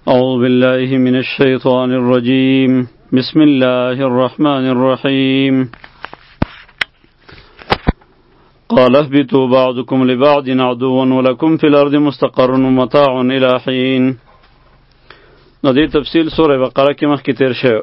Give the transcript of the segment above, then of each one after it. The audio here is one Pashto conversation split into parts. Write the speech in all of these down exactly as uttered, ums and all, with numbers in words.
أعوذ بالله من الشيطان الرجيم بسم الله الرحمن الرحيم قال اهبطوا بعضكم لبعض عدو ولكم في الأرض مستقر ومتاع إلى حين. نو دې تفصیل سورة بقره کې مخکې تیر شوی.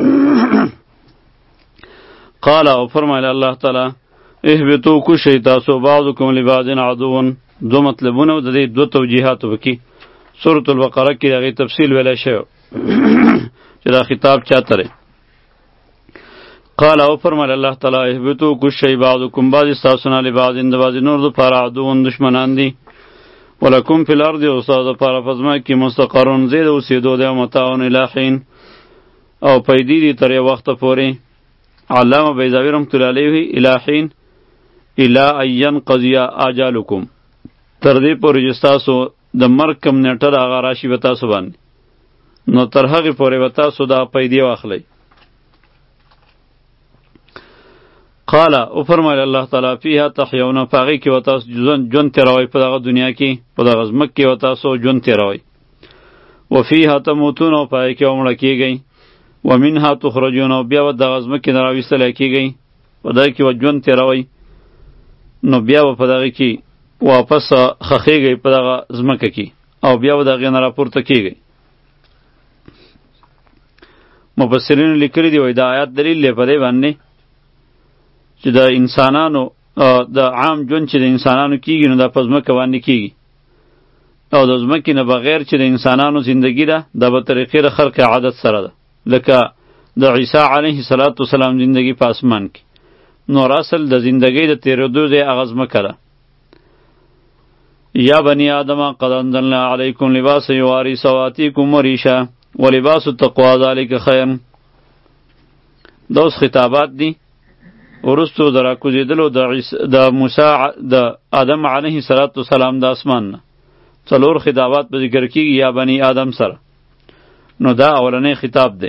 قال او فرمایله الله تعالی اهبطوا کوشئ تاسو بعضکم لبعض عدو. دو مطلبونه د دې دو توجیهات وکي. سورة البقره کې هغې تفصیل ویلی شوی چې دا خطاب چاته دی. قال او فرمایله الله تعالی اهبطوا کوشئ بعضکم بعض ستاسو نه لبعض د بعضې نور دپاره عدو دشمنان دي. ولکم فی الارض او ستاسو دپاره په ځمکه کې مستقرون ځای د اوسېدو دی او متاع الی حین او پیدې دي تر یو وخته پورې. علامه بیضاوي رحمة الله علیه الی حین الی ان ینقضی آجالکم، تر دې پورې چې ستاسو د مرګ کم نیټه د هغه راشي به تاسو باندې، نو تر هغې پورې به تاسو دا پیدې واخلئ. قال او فرمایل الله تعالی فیها تحیون، په هغې کې به تاسو ژوند تېروئ، په دغه دنیا کې په دغه ځمکه کې به تاسو ژوند تېروئ. وفیها تموتون، او په هغې کې به مړه کېږئ. ومنها تخرجون، او بیا به دغه ځمکې نه راویستلی کېږئ، په دغه کې به ژوند تېروئ، نو بیا به په دغې کې واپس خخېږئ په دغه ځمکه کې، او بیا به د هغې نه راپورته کېږئ. مفسرینو لیکلي دي وایي دا آیات دلیل دی په دې باندې چې د انسانانو د عام ژوند چې د انسانانو کېږي نو دا په ځمکه باندې کېږي، او د ځمکې نه بغیر چې د انسانانو زندگی ده دا به طریقې د خلق عادت سره ده، لکه د عیسی علیه السلام زندگی په اسمان کې. نور اصل د زندگی د تېرېدو ځای هغه ځمکه ده. یا بنی آدم قد انزلنا علیکم لباس یواری سواتیکم وریشا ولباس التقوا ذلک خیر. دا اوس خطابات دي ورستو د راکوزېدلو د موسی د آدم علیه السلام د اسمان نه څلور خطابات په ذکر کېږي یا بنی آدم سره. نو دا اولنی خطاب دی.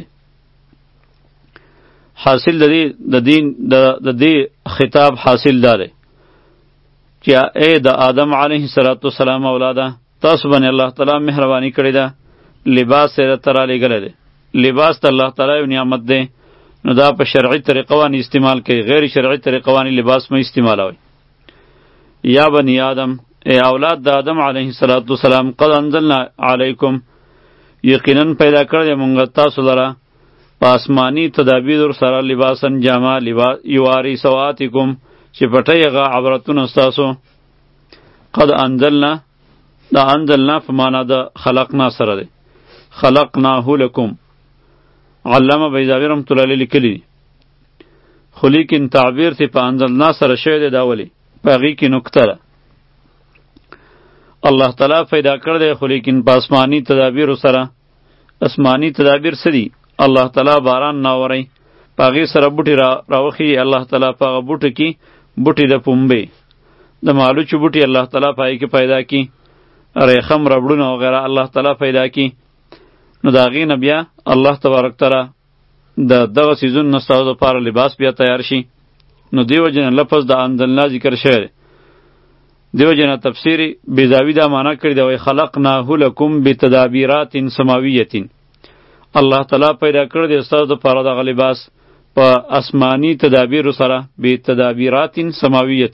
حاصل د دې د دین د دې خطاب حاصل دا دی چې ای د آدم علیه السلام اولاده، تاسو باندې الله تعالی مهرباني کړې ده، لباس یې ته رالیږلی دی. لباس ته الله تعالی یو نعمت دی، نو دا په شرعي طریقه باندې استعمال کوي، غیر شرعي طریقه باندې لباس مه استعمالوئ. یا بنی آدم، ای اولاد د آدم علیه السلام، قد انزلنا علیکم، یقینا پیدا کړی مونږ تاسو لره په آسماني تدابیر سره لباسن جامه یواری سواتکم چې پټی هغه عورتونه ستاسو. قد انزلنا، دا انزلنا په معنا د خلقنا سره دی، خلقناه لکم. علامه بیضاوي رحمة الله علیه لیکلی دي، خو لیکن تعبیر تی په انزلنا سره شوی دی. دا ولې په هغې کې نکته ده، الله تعالی پیدا کړی دی، خو لیکن په آسماني تدابیرو سره. آسماني تدابیر څه دي؟ الله تعالی باران ناوری، په هغې سره بوټي را راوخي الله تعالی په هغه بوټو کې، بوټي د پنبې د مالوچو بوټي الله تعالی په هغې کې پیدا کي، ریخم ربړونه وغیره الله تعالی پیدا کی. نو د هغې نه بیا الله تبارک تعالی د دغه څیزونو نه ستاسو دپاره لباس بیا تیار شي. نو دې وجې نه لفظ د انزلنا ذکر شوی دی. دې وجې نه تفسیر بیضاوي دا معنا کړې ده، وایي خلقناه لکم بتدابیرات سماویة، الله تعالی پیدا کړی دی ستاسو دپاره دغه لباس په آسماني تدابیرو سره، بتدابیرات سماویة.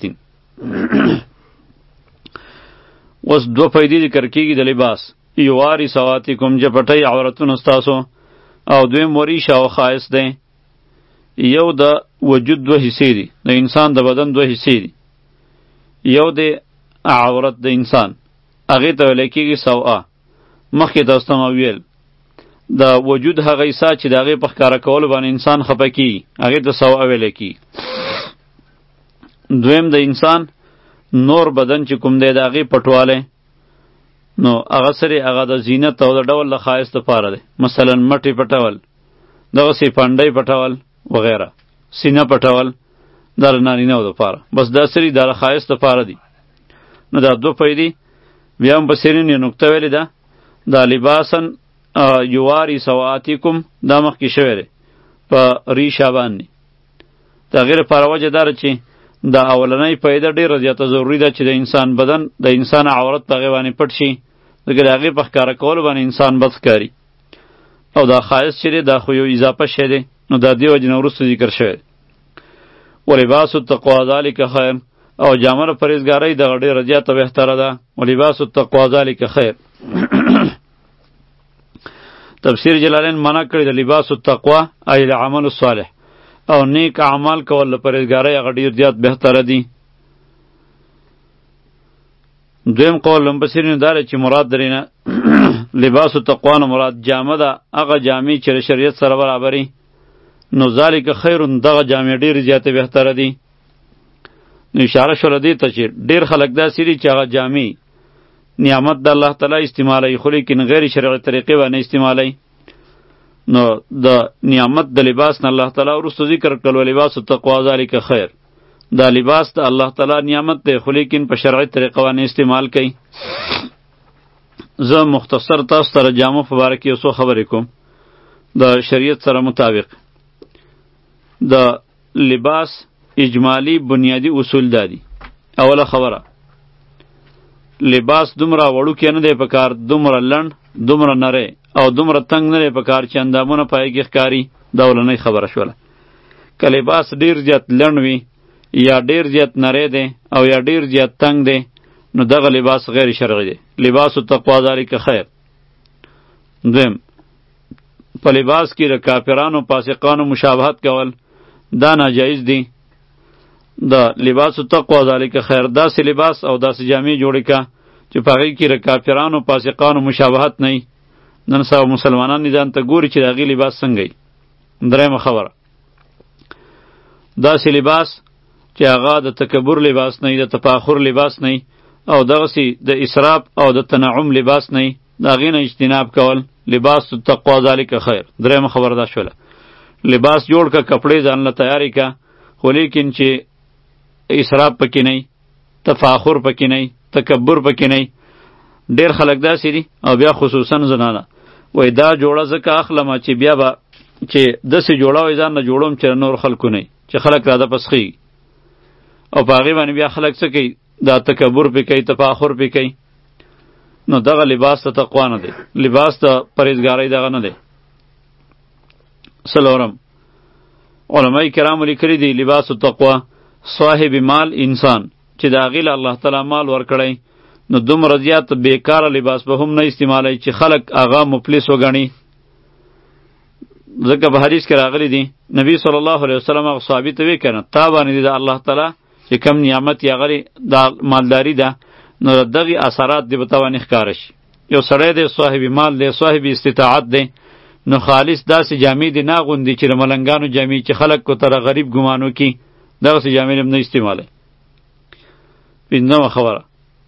اوس دو پیدې ذکر کېږي د لباس، یواری سواتکم چې پټی عورتونه ستاسو، او دویم وریش او خایس دی. یو د وجود دوه حصې دي، د انسان د بدن دوه حصې دي. یو د عورت د انسان، هغې ته ویلی کېږي سوعه. مخکې تاسو ته ما ویل د وجود هغه حصه چې د هغې په ښکاره کولو باندې انسان خفه کېږي، هغې ته سوعه ویلی کېږي. دویم د انسان نور بدن چې کوم دی د هغې پټوالی، نو هغه سره هغه د زینت او د ډول د ښایست دپاره دی، مثلا مټې پټول، دغسې پنډۍ پټول وغیره، سینه پټول، دا د نارینهو دپاره، بس دا سرې دا د ښایست دپاره دي. نو دا دوه پیدې. بیا هم په سیرین یې نکته ویلې ده، دا لباسن یواری سواتکم دا مخکې شوی دی په ریشه باندې. د هغې لپاره وجه دا ده چې دا اولنۍ پیدا ډیره زیاته ضروری ده چې د انسان بدن د انسان عورت په هغې باندې پټ شي، ځکه د هغې په ښکاره کولو باندې انسان بد ښکاري. او دا ښایست چې دی دا خو یو اضافه شی دی، نو دا دې وجې نه وروسته ذکر شوی. ولباس التقوا ذلک خیر، او جامه د پرهیزګارۍ دغه ډېره زیاته بهتره ده. ولباس التقوا ذلک خیر. تفسیر جلالین منع کړی د لباس التقوا ای العمل الصالح، او نیک اعمال کول د پرهیزګارۍ هغه ډېر زیات بهتره دي. دویم قول لمبسیرین داره چې مراد درینه لباس التقوا نه مراد جامه ده، هغه جامې چې د شریعت سره برابري، نو ذالک خیرون دغه جامې ډېرې زیاتې بهتره دي. نو اشاره شوله دې ته چې ډېر خلک داسې دي چې هغه جامې نعمت د الله تعالی استعمالوي، خو لیکن غیر شرعي طریقې باندې استعمالوي. نو د نعمت د لباس نه الله تعالی وروسته ذکر کړل ولباس التقوا ذلک خیر. دا لباس د الله تعالی نعمت دی، خو لیکن په شرعي طریقه باندې استعمال کوي. زه مختصر تاسو سره جامو په باره کې یو څو خبرې کوم د شریعت سره مطابق. د لباس اجمالی بنیادی اصول دادي. اوله خبره، لباس دومره وړوکی نه دی پکار، دومره لنډ، دومره نری او دومره تنگ نه دی پکار چې اندامونه پای کې ښکاري. دا اولنۍ خبره شوله. که لباس ډیر زیات لنډ وي یا ډیر زیات نری دی او یا ډیر زیات تنگ دی، نو دغه لباس غیر شرعي دی. لباس التقوا ذلک خیر. دویم، په لباس کې د کافرانو فاسقانو مشابهت کول دا ناجایز دی. د لباس التقوا ذلک خیر، داسې لباس او داسې جامې جوړې که چې په هغې کې د کافرانو فاسقانو مشابهت نه وي. نن سبا مسلمانان ځان ته ګوري چې د هغې لباس څنګه وي. درېیمه خبره، داسې لباس چې هغه د تکبر لباس نه وي، د تفاخر لباس نه وي، او دغسې د اسراف او د تنعم لباس نه وي، د هغې نه اجتناب کول. لباس التقوا ذلک خیر. درېیمه خبره دا شوله. لباس جوړ که، کپړې ځان له تیارې که، خو لیکن چې اسراف پکې نه وي، تفاخر پکې نه وي، تکبر پکې نه وي. ډېر خلک داسې دي، او بیا خصوصا زنانه وایي دا جوړه ځکه اخلمه چې بیا به چې داسې جوړه وایي ځان نه جوړوم چې نور خلکو نه وي، چې خلک راده پسخېږي. او په هغې باندې بیا خلک څه کوي، دا تکبر پې کوي، تفاخر پې کوي. نو دغه لباس د تقوا نه دی، لباس د پرهیزګارۍ دغه نه دی. څلورم، علماء کرامو لیکلي دي لباس التقوا صاحب مال انسان چې د هغې له الله تعالی مال ورکړی، نو دومره زیات بیکاره لباس به هم نه استعمالوي چې خلک هغه مفلس وګڼي. ځکه په حدیث کې راغلی دي نبی صلی الله علیه وسلم هغه صحابي ته وی کنه تا باندې د الله تعالی چې کم نعمت یا غری دا مالداری ده، نو دغه اثرات دی به تا باندې ښکاره شي. یو سړی دی صاحب مال دی، صاحب استطاعت دی، نو خالص داسې جامې دې نه اغوندي چې د ملنګانو جامې چې خلک کو تره غریب ګمانو کی، دغسې جامې هم نه استعمالوي. پنځمه خبره،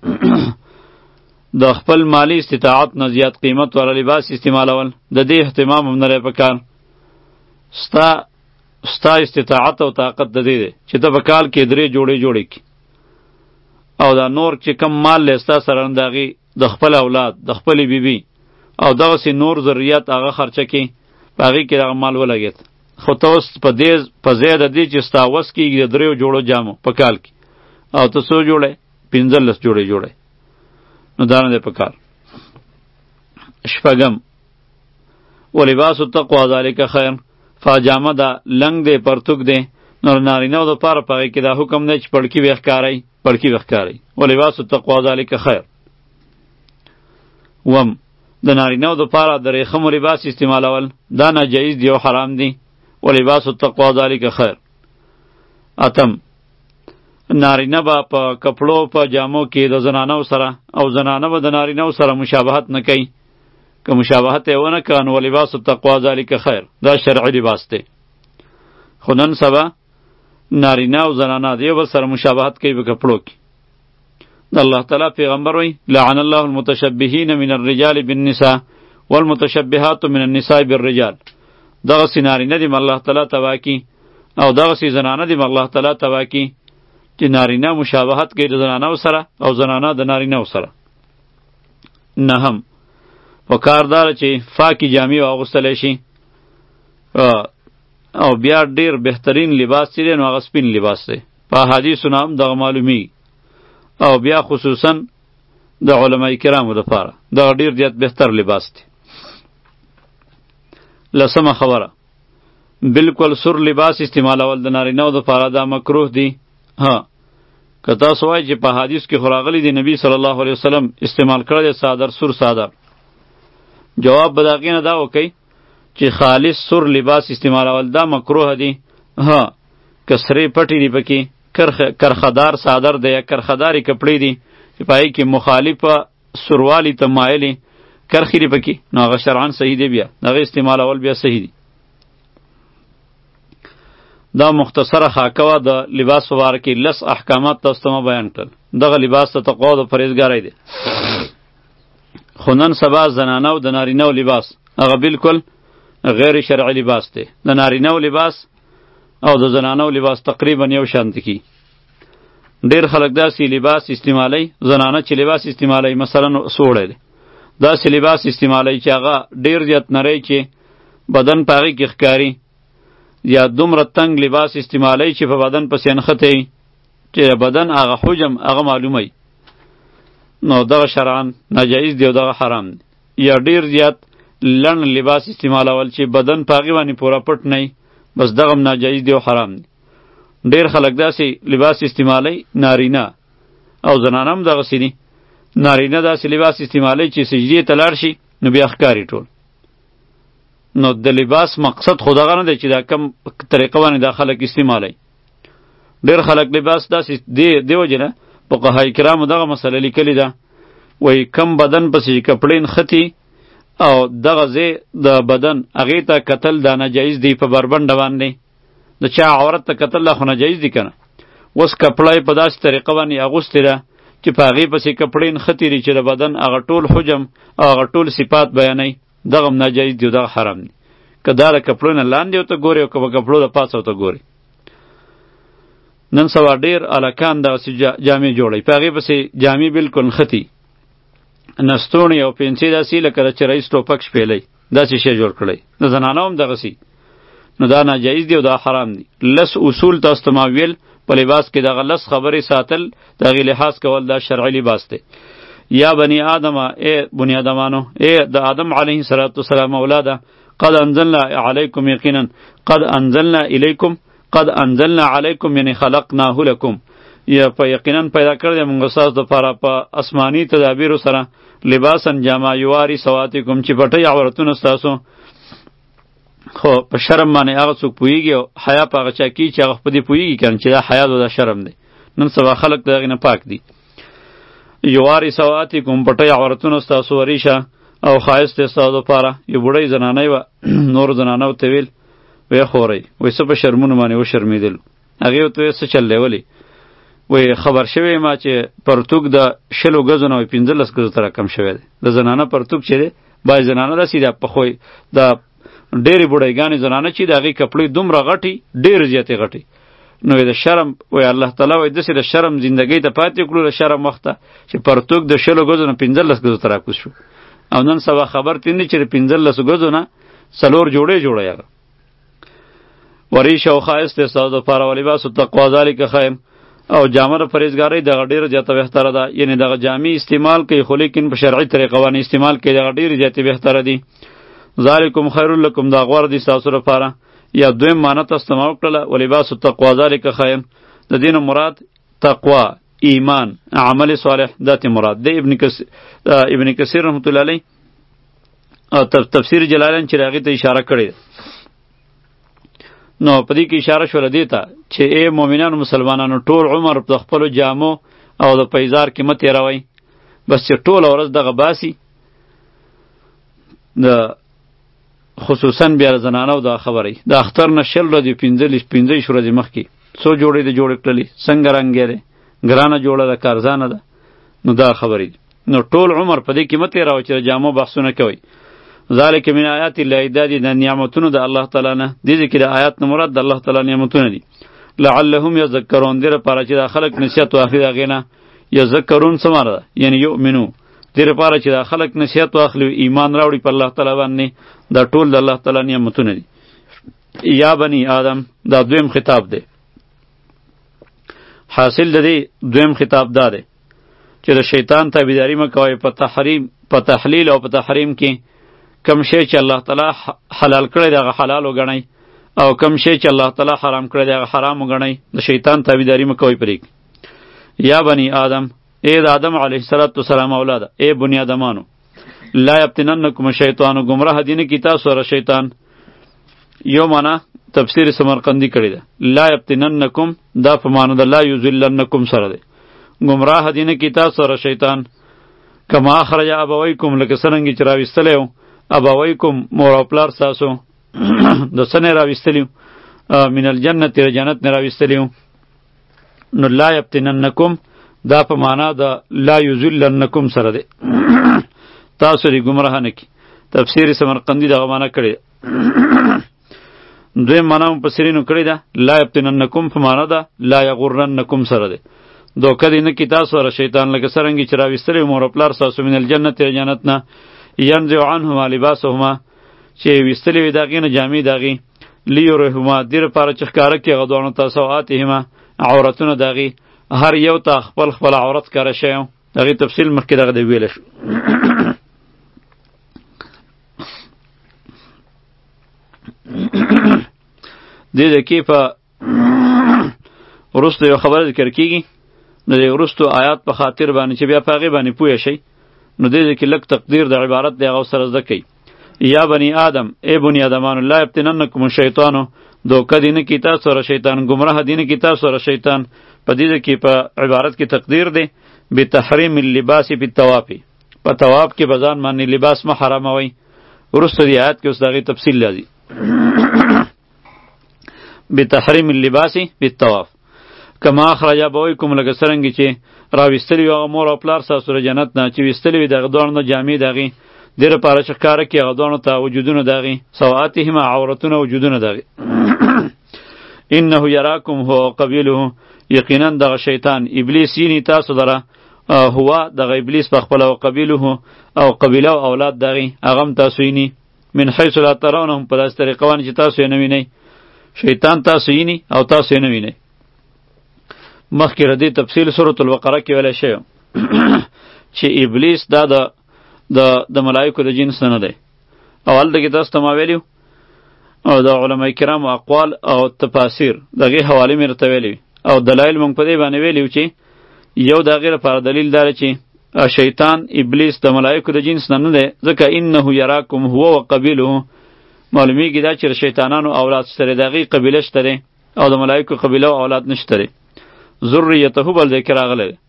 د خپل مالی استطاعت نه زیات قیمت والا لباس استعمالول د دې اهتمام هم نه لري پکار. ستا ستا استطاعت او طاقت د دې دی چې ته په کال کې درې جوړې جوړې کړي، او دا نور چې کم مال لی ستا سره د هغې د خپل اولاد، د خپلې بیبي او دغسې نور ضرورت هغه خرچه کړي، په هغې کې دغه مال ولګېد. خو ته اوس په دې په ځای د دې چې ستا وس کېږي د دریو جوړو جامو په کال کې، او ته څو جوړې؟ پنځلس جوړې جوړې، نو دا نه دی پکار. شپږم، ولباس التقوا ذلک خیر. فاجامه دا لنګ دی، پرتوک دی، نو نارینه‌و دپاره په هغې کې دا حکم دی چې پړکي به ښکاروئ، پړکي به ښکاروئ. ولباس التقوا ذلک خیر. وم، د نارینه‌و دپاره د ریخمو لباس استعمالول دا ناجایز دی او حرام دی. ولباس التقوا ذلک خیر. اتم، نارینه به په کپړو په جامو کې د زنانو سره او زنانه به د نارینه‌و سره مشابهت نه کوي. که مشابهت یې ونه کړه نو ولباس التقوا ذلک خیر، دا شرعي لباس دی. خو نن سبا نارینه او زنانه د یو بل سره مشابهت کوي په کپړو کې. د الله تعالی پیغمبر وایي لعن الله المتشبهین من الرجال بالنساء والمتشبهات من النساء بالرجال. دغسې نارینه دې الله تعالی تباه کړي او دغسې زنانه دې الله تعالی تباه کړي چې نارینه مشابهت کوي د زنانو سره او زنانه د نارینه‌و سره. نهم، پکار داره چې پاکې جامې واغوستلی شي، او بیا ډیر بهترین لباس چې دی نو هغه سپین لباس دی. په احادیثو نه هم دغه معلومیږي. او بیا خصوصا د علماء کرامو دپاره دغه ډېر زیات بهتر لباس دی. لسمه خبره، بالکل سور لباس استعمالول د نارینه‌و دپاره دا مکروه دی. ها که تاسو وایئ چې په حدیث کې خو راغلی دی نبی صلی الله علیه وسلم استعمال کړی دی څادر، سور څادر، جواب به د هغې نه دا وکئ چې خالص سور لباس استعمالول دا مکروه دی. ها که سرې پټې دي پکې، کرخدار څادر دی یا کرخدارې کپړې دي چې په هغې کې مخالفه سوروالي ته مایلې کرخې دي پکې، نو هغه شرعاً صحیح دی، بیا د هغې استعمالول بیا صحیح دی. دا مختصره خاکه وه د لباس په باره کې، لس احکامات تاسو ته ما بیان کړل. دغه لباس د تقوا او د پرهیزګارۍ دی. خو نن سبا زنانه او د نارینه لباس هغه بالکل غیر شرعي لباس دی. د نارینه لباس او د زنانه لباس تقریبا یو شانته کی. ډیر خلک داسې لباس استعمالی، زنانه چې لباس استعمالی مثلا سوړی دی، داسې لباس استعمالی چې هغه ډیر زیات نری چې بدن په هغې کې ښکاري، یا دومره تنگ لباس استعمالی چې په بدن پسې نښتی چې بدن هغه حجم هغه معلومی، نو دغه شرعاً ناجایز دی او دغه حرام دی. یا ډیر زیات لنډ لباس استعمالول چې بدن په هغې باندې پوره پټ نه بس دغه ناجایز دی او حرام دی. ډیر خلک داسې لباس استعمالی، نارینه او زنانه هم دغسې دي. نارینه داسې لباس استعمالی چې سجدې ته لاړ شي نو بیا ښکاري ټول. نو د لباس مقصد خو دغه نه دی چې دا کم طریقه باندې دا خلک استعمالی. ډیر خلک لباس داسې دی دی وجې نه فقهای کرامو دغه مسله لیکلې ده، وایي کم بدن پسې کپړې نښتي او دغه ځای د بدن هغې ته کتل دا ناجایز دی په بربنډه باندې. د چا عورت ته کتل دا خو ناجایز دی که نه. اوس کپړه یې په داسې طریقه باندې اغوستې ده چې په هغې پسې کپړې نښتي دي چې د بدن هغه ټول حجم او هغه ټول صفات بیانوي، دغه هم ناجایز دی او دغه حرام دی. که دا د کپړو نه لاندې ورته ګورې او که په کپړو د پاسه ورته ګورې. نن سبا ډېر هلکان دغسې جامې جوړوي، په هغې پسې جامې بلکل نښتي، نستوڼې او پنسې داسې لکه د چې رئیس ټوپک شپېلی داسې شی جوړ کړی. د زنانو هم دغسې، نو دا ناجایز دی او دا حرام دی. لس اصول تاسو ته ما ویل په لباس کې دغه لس خبرې ساتل، د هغې لحاظ کول دا شرعي لباس دی. یا بني آدم، ای بني آدمانو، ای د آدم علیه السلام اولاده، قد انزلنا علیکم یقینا، قد انزلنا الیکم، قد انزلنا علیکم یعنی خلقناه لکم، یا په یقینا پیدا کړی دی موږ ستاسو دپاره په آسماني تدابیرو سره لباسا جامه یواري سواتکم چې پټوي عورتونه ستاسو. خو په شرم باندې هغه څوک پوهېږي او حیا په هغه چا کېږي چې هغه په دې پوهېږي که نه چې دا حیا او دا شرم دی. نن سبا خلک د هغې نه پاک دي. یواري سواتکم پټوي عورتونه ستاسو وریشه او ښایست دی ستاسو دپاره. یو بوډۍ زنانۍ وه، نورو زنانو ته ویل وی خورئ، وایي څه په شرمونو باندې وشرمېدلو. هغې ورته ویل څه چل دی ولې؟ وایي خبر شوی ما چې پرتوګ د شلو ګزو نه وایي پنځلس ګزو ته راکم شوی دی. د زنانه پرتوګ چې دی بعضې زنانه داسې ده په خوی د ډېرې بوډۍ زنانه چې د هغې کپړې دومره غټي، ډېرې زیاتې غټي، نو د شرم وایي الله تعالی وایي داسې د شرم زندګۍ ته پاتې کړو د شرم وخت ته چې پرتوګ د شلو ګزو نه پنځلس ګزو ته راکوز شو. او نن سبا خبر تیندي چې د پنځلسو ګزو نه څلور جوړې جوړی هغه وریشه او ښایست دی ستاسو دپاره. ولباس التقوا ذلک خیر، او جامه د پرهیزګارۍ دغه ډېره زیاته بهتره ده. یعنې دغه جامې استعمال کوي خو لیکن په شرعي طریقه باندې استعمال کوي، دغه ډېرې زیاتې بهتره دي. ذالکم خیر لکم، دا غوره دي ستاسو لپاره. یا دویم معنی تاسو ته ما وکړله ولباس التقوا ذلک خیر، د دې نه مراد تقوا، ایمان، عمل صالح، دا ته مراد دی. ابن کثیر ابن کثیر رحمت الله علیه تفسیر جلالین چې هغې ته اشاره کړې ده، نو په دې کې اشاره شوله دې ته چې ای مؤمنانو مسلمانانو ټول عمر د خپلو جامو او د پیزار کې مه تېروئ، بس چې ټوله ورځ دغه باسي. د خصوصا بیا د زنانو دا خبره د اختر نه شل ورځې پنځلس پنځه ورځې مخکې څو جوړې د جوړې کړلې، څنګه رنګ یې دی، ګرانه جوړه ده که ارزانه ده، نو دا خبرې دي. نو ټول عمر په دې کې مه تېروئ چې د جامو بحثونه کوئ. ذالک من آیات الله، دا دي د نعمتونو د الله تعالی نه. دې کې د آیات نه مراد د الله تعالی نعمتونه دي. لعلهم یذکرون، دې لپاره چې دا خلک نصیحت واخلي د هغې نه. یذکرون څه معنی ده؟ یعنی یؤمنو، دې لپاره چې دا خلک نصیحت واخلي ایمان راوړي په الله تعالی باندې. دا ټول د الله تعالی نعمتونه دي. یا بني آدم، دا دویم خطاب دی. حاصل د دې دویم خطاب دا دی چې د شیطان تابعداري مه کوئ په تحریم په تحلیل او په تحریم کې کم شی چې الله تعالی حلال کړی دی هغه حلال وګڼئ او کم شی چې الله تعالی حرام کړی دی هغه حرام وګڼئ د شیطان تابعداري مه کوئ پرې یا بنی آدم ای د آدم علیه السلام اولاده ای بنی آدمانو لا یفتننکم الشیطان گمراه دینه کی تاسو سره شیطان یو معنا تفسیر سمرقندی کړی ده لا یفتننکم دا په معنا د لا یذلنکم سره ده گمراه دینه کی تاسو سره شیطان کما اخرج ابویکم لکه څنګه چې راوستلیو ابویکم مور او پلار تاسو د سنه راوستلیو من الجنت را جنت نه راوستلیو نو لا یفتننکم دا په معنا د لا یذلنکم سره ده تاسو ری گمراه نکی تفسیر سمرقندی دغه معنا کړی دوی معنا مفسرینو کړی ده لا یفتننکم په معنا ده لا یغرنکم سره ده دوکه دې نه کی تاسو سره شیطان لکه څرنګه چې راویستلی مور پلار تاسو من الجنت جنت نه ینزع عنهما لباسهما چې ویستلی وي د هغې نه جامې د هغې لیرهما دې لپاره چې ښکاره کړي هغه دواړو ته سوآتهما عورتونه د هغې هر یو ته خپل خپل عورت ښکاره شوی و د هغې تفصیل مخکې دغه د ویله شو دې د کې په وروسته یو خبره ذکر کېږي نو د وروستو آیات په خاطر باندې چې بیا په هغې باندې پوه شئ نو دې کې لږ تقدیر د عبارت دی هغه سره زده کوي یا بنی آدم ای بنی آدمانو لا یفتننکم الشیطانو دوکه دې نه کي تاسو سره شیطان گمراه دې نه کي تاسو سره شیطان په دې کې په عبارت کې تقدیر دی بتحریم اللباس بالطواف په طواف کې به ځان باندې لباس مه حراموئ وروسته دې آیات کې اوس د هغې تفصیل لازم بتحریم اللباس بالطواف کما اخرج ابویکم لکه څرنګه چې راویستلي وي هغه مور او پلار ستاسو د جنت نه چې ویستلي وي د هغه دواړو نه جامې د هغې دې لپاره چې ښکاره کړي هغه دواړو ته وجودونه د هغې سوآتهما عورتونه وجودونه د هغې انه یراکم هو قبیله یقینا دغه شیطان ابلیس ییني تاسو لره هو دغه ابلیس په خپله او قبیله او قبیله او اولاد د هغې هغه هم تاسو ییني من حیث لا ترونهم په داسې طریقه باندې چې تاسو یې نه وینئ شیطان تاسو ییني او تاسو یې نه وینئ مخکې ردی تفصیل سورة البقره کې ویلی شوی چې ابلیس دا د د د ملایکو د جنس نه دی او هلته کې تاسو ته ما ویلي او د علما کرامو اقوال او تفاسیر د هغې حوالې مې راته ویلي او دلایل موږ په دې باندې ویلي چې یو د هغې لپاره دلیل دا چې شیطان ابلیس د ملایکو د جنس نه نه دی ځکه انه یراکم هو و قبیله معلومیږي دا چې شیطانانو اولاد شته دی د هغې قبیله شته دی او د ملایکو قبیله او اولاد نشته دی ذریته بل ذکر راغلی دی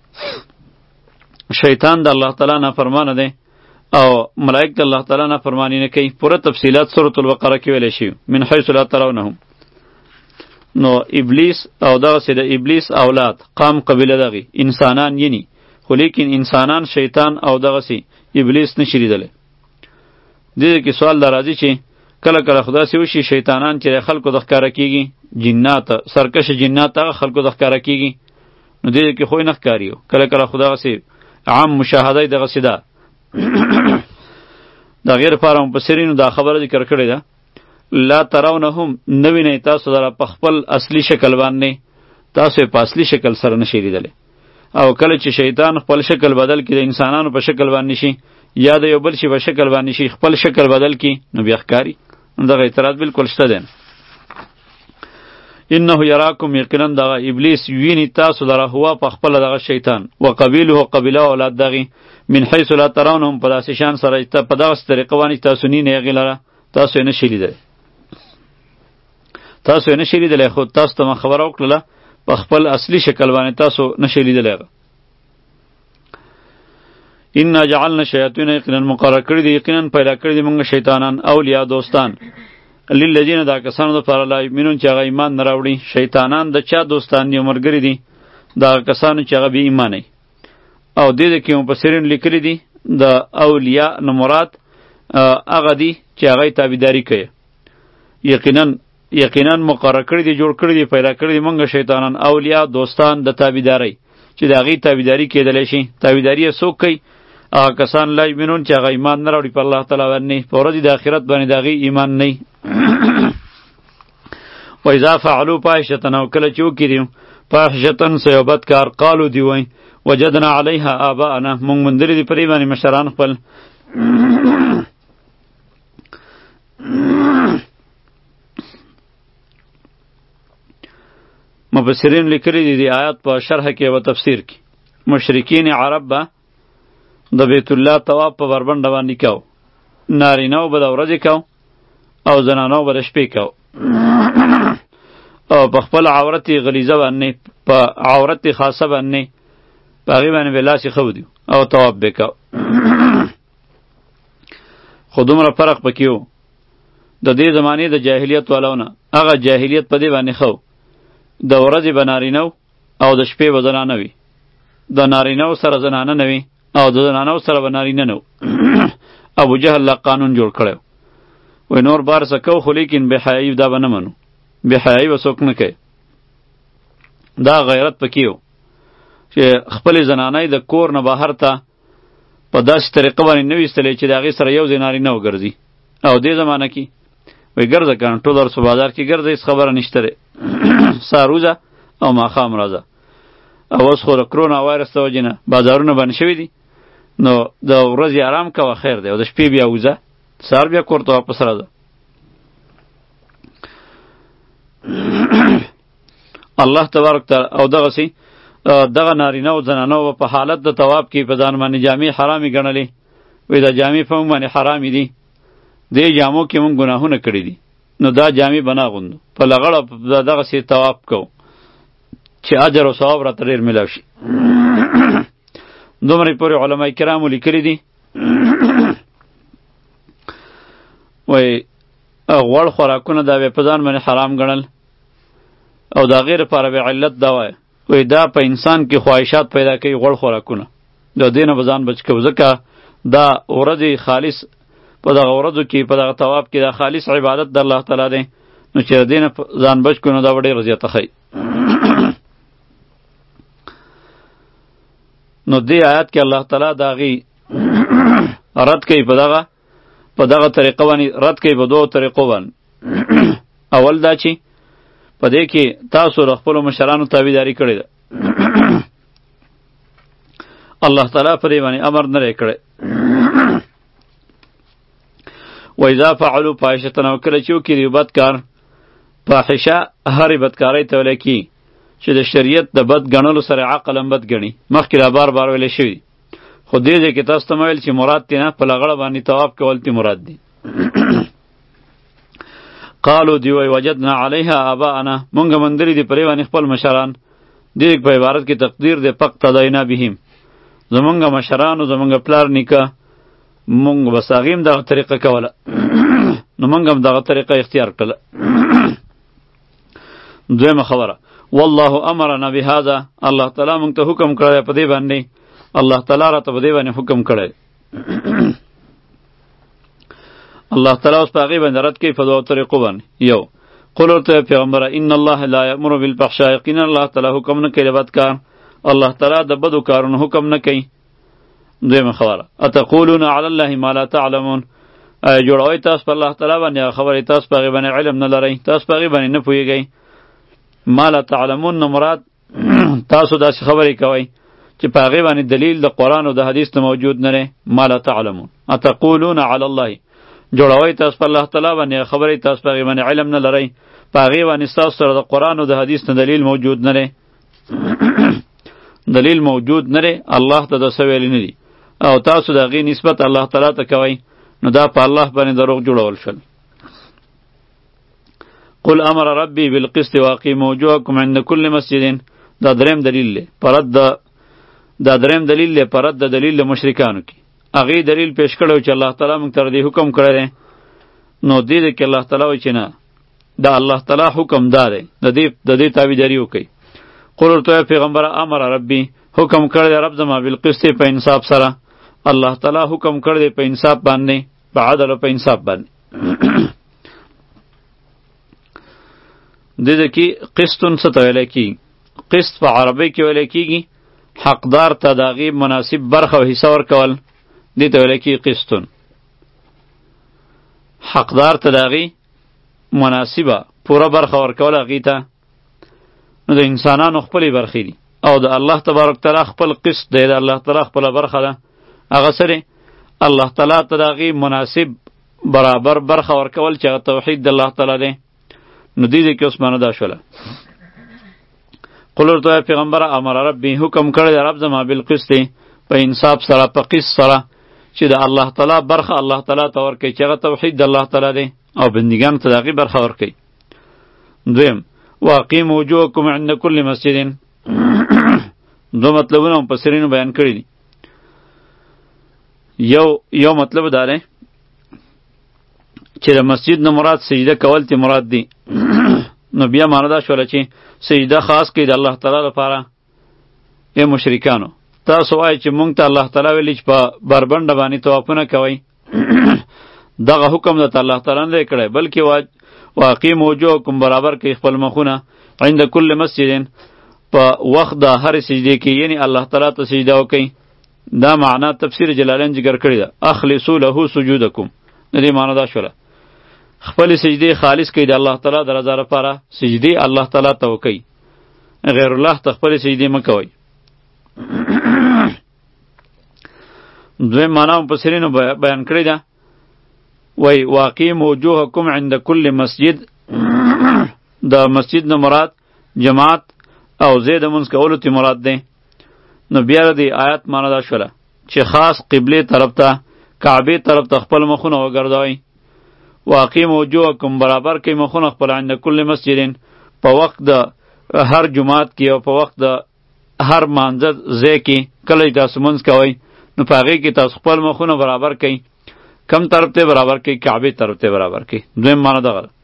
شیطان د الله تعالی نافرمانه دی او ملائک د الله تعالی نافرمانی نه کوي پوره تفصیلات سورة البقره کې ویلی شوي من حیث لا ترونهم نو ابلیس او دغسې د ابلیس اولاد قام قبیله دغې انسانان یني خو لیکن انسانان شیطان او دغسې ابلیس نشي لیدلی دې کې سوال دا راځي چې کله کله خو داسې وشي شیطانان چې د خلکو د ښکاره کېږي جنات سرکش جنات هغه خلکو د ښکاره کېږي نو دې کې خو یې نه ښکاري کله کله خو دغسې عام مشاهده یې دغسې ده د هغې لپاره مفسرینو دا خبره ذکر کړې ده لا ترونهم نه وینئ تاسو لره په خپل اصلي شکل باندې تاسو یې په اصلي شکل سره نشئ لیدلی او کله چې شیطان خپل شکل بدل کړي د انسانانو په شکل باندې شي یا د یو بل شي په شکل باندې شي خپل شکل بدل کړي نو بیا ښکاري دغه اعتراض بالکل شته دی انه یراکم یقینا دغه ابلیس ویني تاسو لره هو په خپله دغه شیطان و قبیله قبیله اولاد دغې من حیث لا ترونهم په داسې شان سره په دغسې طریقه باندې تاسو نینې هغې لره تاسو یې نشئ لیدلی تاسو یې نشئ لیدلی خو تاسو ته ما خبره وکړله په خپل اصلي شکل باندې تاسو نشئ لیدلی هغه انا جعلنا شیاطین یقینا مقرر کړي دي یقینا پیدا کړي دي موږ شیطانان اولیاء دوستان للذین دا کسانو دپاره لا یؤمنون چې هغه ایمان نه راوړي شیطانان د چا دوستان دي او ملګري دي دا کسانو چې هغه بې ایمانه او دې کې مفسرین لیکلي دي د اولیاء نه مراد هغه دي چې هغه یې تابعداري کوي یقینا یقینا مقرر کړي دي جوړ کړي دي پیدا کړي دي موږ شیطانان اولیاء دوستان د تابعدارۍ چې د هغې تابعداري کېدلی شي تابعداري یې څوک کوي هغه کسان لا یؤمنون چې هغه ایمان نه راوړي په الله تعالی باندې په ورځې د آخرت باندې د هغې ایمان نه و اذا فعلوا فاحشة او کله چې وکړي فاحشة څه یو بد کار قالو دي وایي وجدنا علیها آباءنا مونږ موندلي دي پرې باندې مشران خپل. مفسرین لیکلي دي د آیات په شرح کې او تفسیر کې مشرکین عرب به د بیت الله طواف په بربنډه باندې کو، نارینه‌و به د ورځې کو او زنانو به د شپې کو، او په خپل عورت غلیظه باندې په عورت خاصه باندې په هغې باندې به لاس ایښودي او طواف به کو. خو دومره فرق پکې و د دې زمانې د جاهلیت والاو نه. هغه جاهلیت په دې باندې ښه د ورځې به نارینه او د شپې به زنانه وي، د نارینهو سره زنانه نه وي او د زنانو سره به نارینه نه و. ابو جهل لا قانون جوړ کړی وی نور بار څه کو خو لیکن بېحیایي دا به نه منو، بېحیایي به څوک نه کوي. دا غیرت پکې و چې خپلې زنانۍ د کور نه بهر ته په داسې طریقه باندې نه ویستلې چې د هغې سره یو ځای نارینه وګرځي. او دې زمانه کې وی ګرځه که نه ټول ورسو بازار کې ګرځه، هېڅ خبره نشته دی، سهار وځه او ماښام راځه. او اوس خو د کرونا وایرس د وجې نه بازارونه بند شوي دي، نو د ورځې آرام کوه خیر دی، او د شپې بیا وځه، سهار بیا کور ته واپس راځه. الله تبارک تعالی او دغسې دغه نارینه او زنانو په حالت د طواف کې په ځان باندې جامې حرامې ګڼلې. وایي دا جامې په موږ باندې حرامې دي، دې جامو کې موږ ګناهونه کړي دي، نو دا جامې به نه اغوندو، په لغړه دغسې طواف کوو چې اجر او ثواب راته ډېر میلاو شي. دومره پورې علما کرامو لیکلي دي وایي غوړ خوراکونه دا به په ځان باندې حرام ګڼل، او د هغې لپاره به علت دا وایي وایي دا په انسان کې خواهشات پیدا کوي غوړ خوراکونه، د دې نه به ځان بچ کوو، ځکه دا ورځې خالص په دغه ورځو کې په دغه طواف کې دا خالص عبادت د الله تعالی دی، نو چې د دې نه ځان بچ کړو نو دا به ډېره زیاته ښایي. نو دې آیات کې الله تعالی د هغې رد کوي په دغه په دغه طریقه باندې رد کوي په دوو طریقو باندې. اول دا چې په دې کې تاسو د خپلو مشرانو تابعداري کړې ده، الله تعالی په دې باندې امر نه دی کړی. وإذا فعلوا فاحشة او کله چې وکړي یو بد کار، فاحشه هرې بدکارۍ ته ویلی کېږي چې د شریعت د بد ګڼلو سره عقل هم بد ګڼي. مخکې دا بار بار ویلی شوي دي، خو دې ځای کې تاسو ته مه ویل چې مراد دی نه، په لغړه باندې طواف کول تی مراد دی. قالو دی وی وجدنا علیها آباءنا مونږ موندلي دي پرې باندې خپل مشران. دې په عبارت کې تقدیر دی فاقتدینا بهم، زمونږ مشرانو زمونږ پلار نیکه مونږ بس هغې هم دغه طریقه کوله، نو مونږ هم دغه طریقه اختیار کړله. دویمه خبره والله امرنا بهذا، الله تعالی مونږ ته حکم کړی په دې باندې، الله تعالی راته په دې باندې حکم کړی. الله تعالی اوس په هغې باندې رد کوي په دوو طریقو باندې. یو قل ورته پیغمبره ان الله لا یأمر بالفحشاء، یقینا الله تعالی حکم نه کوي د بد کار، الله تعالی د بدو کارونو حکم نه کوي. دویمه خبره اتقولون علی الله ما لا تعلمون، آیا جوړوئ تاسو په الله تعالی باندې هغه خبرې تاسو په هغې باندې علم نه لرئ، تاسو په هغې باندې نه پوهېږئ. ما لا تعلمون نه مراد تاسو داسې خبرې کوئ چې په هغې باندې دلیل د قرآن او د حدیث نه موجود نه دی. ما لا تعلمون اتقولون علی الله، جوړوئ تاسو په الله تعالی باندې هغه خبرې تاسو په هغې باندې علم نه لرئ، په هغې باندې ستاسو سره د قرآن او د حدیث نه دلیل موجود نه دی. دلیل موجود نه دی، الله ته د څه ویلي نه دي، او تاسو د هغې نسبت الله تعالی ته کوئ، نو دا په الله باندې دروغ جوړول شول. قل امر ربی بالقسط واقیموا وجوهکم عند کل مسجد، دا دریم دلیل دی پرد د دا دریم دلیل دی پرد د دلیل د مشرکانو کې. هغې دلیل پیش کړی چې الله تعالی موږ ته دې حکم کړی دی، نو دې دی کې الله تعالی وایي چې نه، دا الله تعالی حکم دا دی، د دې د دې تابعداري وکړئ. قل ورته پیغمبره امر ربی، حکم کړی دی رب زما بالقسط په انصاف سره، الله تعالی حکم کړی دی په انصاف باندې، په عدل او په انصاف باندې. دې کې قسطن څه ته ویلی کېږي؟ قسط په عربی کې ویلی کېږي حقدار ته د هغې مناسب برخه او حصه ورکول، دې ته ویلی کېږي قسطن. حقدار ته د هغې مناسبه پوره برخه ورکول هغې ته. نو د انسانانو خپلې برخې دي، او د الله تبارک تعالی خپل قسط دی، د الله تعالی خپل برخه ده. هغه سره الله تعالی ته د هغې مناسب برابر برخه ورکول چې هغه توحید د الله تعالی دی. نو دې دې کې اوس معنی دا شوله. قل ورته پیغمبر امر ربي حکم کړی د رب زما بالقسط، په انصاف سره، په قسط سره، چې د الله تعالی برخه الله تعالی ته ورکوي چې هغه توحید د الله تعالی دی او بندګانو ته د هغې برخه ورکوي. دویم واقیموا وجوهکم عند کل مسجد. دو مطلبونه مفسرینو بیان کړي دي. یو یو مطلب دا دی چې د مسجد نه مراد سجده کول تی مراد دی. نو بیا معنی دا شوله چې سجده خاص کړي د الله تعالی لپاره. ای مشرکانو تاسو وایئ چې مونږ ته الله تعالی ویلي چې په بربنډه باندې طوافونه کوئ. دغه حکم د الله تعالی نه دی کړی، بلکې واقیموا وجوهکم برابر کوي خپل مخونه عند کل مسجد، په وخت د هر سجدې کې، یعنی الله تعالی ته سجده وکئ. دا معنا تفسیر جلالین ذکر کړی ده. اخلصوا له سجودکم. د دې معنا دا شوله خپل سجدې خالص کړئ د الله تعالی د رضا لپاره. سجدې الله تعالی ته وکئ، غیر الله ته خپل سجدې مه کوئ. دویم معنا مفسرینو بیان کړی ده، وای واقیموا وجوهکم عند کل مسجد. د مسجد نه مراد جماعت او زید منځ کولو تی مراد دی. نو بیا د آیات معنا دا شوله چې خاص قبله طرف ته، کعبه طرف ته خپل مخونه وګرځوئ. واقیموا وجوهکم برابر کوي مخونه خپل عند کل مسجد، په وخت د هر جماعت کې او په وخت د هر مانځه ځای کې کله چې تاسو منځ کوئ نو په هغې کې تاسو خپل مخونه برابر کوئ. کم طرف ته برابر کوي؟ کعبه طرف ته برابر کوي. دویم معنا دغه ده.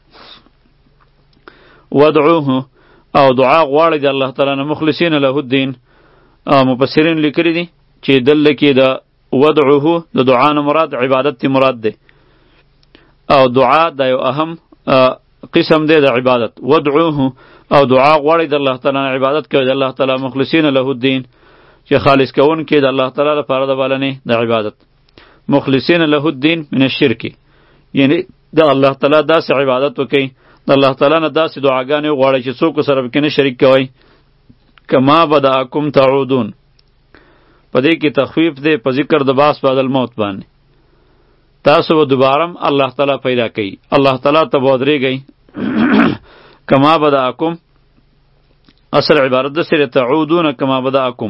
ودعوه او دعا غواړئ د الله تعالی نه مخلصین له الدین. مفسرین لیکلي دي چې دلته کې د ودعوه د دعا نه مراد عبادت تی مراد دی، او دعا د یو اهم قسم دی د عبادت. ودعوه او دعا غواړئ د الله تعالی نه، عبادت کوئ د الله تعالی مخلصین له الدین، چې خالص کوون کې د الله تعالی لپاره د بلنې د عبادت. مخلصین له الدین من الشرک، یعنی د الله تعالی داسې عبادت وکئ، د الله تعالی نه داسې دعاګانې وغواړئ چې څوک سره پکې نه شریک کوئ. کما بدأکم تعودون، په دې کې تخفیف دی په ذکر د باس بعد الموت باندې. تاسو به دوباره الله تعالی پیدا کوي، الله تعالی ته به ودرېږئ. کما بدأکم اصل عبارت د سره تعودون کما بدأکم،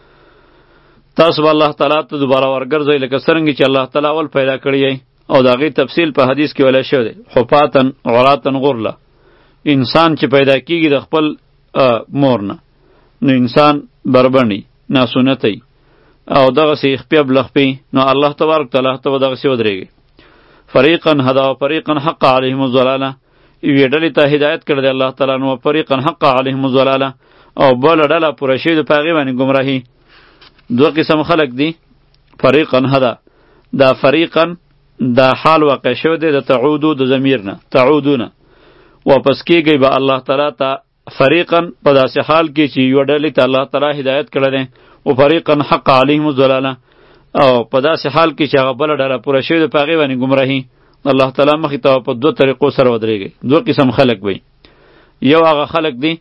تاسو به الله تعالی ته دوباره ورګرځئ لکه څرنګه چې الله تعالی اول پیدا کړی. او د هغې تفصیل په حدیث کې ویلی شوی دی، حفاتن عراتن غرله. انسان چې پیدا کیږي د خپل مور نه، نو انسان بربنډي ناسونتی او دغسې خپې بلخپې، نو الله تبارک تعالی ته به دغسې ودرېږي. فریقا هدا و فریقا حق علیهم الضلاله، یوې ډلې ته هدایت کړی دی الله تعالی، نو فریقا حق علیهم الضلاله، او بله ډله پوره شوې ده په هغې باندې ګمراهي. دوه قسم خلق دي. فریقا هدا، دا فریقا دا حال واقع شوی دی د تعودو د ضمیر نه، تعودونه واپس کیږئ به الله تعالی ته. فریقا په داسې حال کې چې یوه ډلې ته الله تعالی هدایت کړی دی، و فریقا حق علیهم الضلاله، او په داسې حال کې چې هغه بله ډله پوره شوې ده په هغې باندې ګمراهي. الله تعالی مخې ته په دوه طریقو سره ودرېږئ. دوه قسم خلق وي. یو هغه خلق دی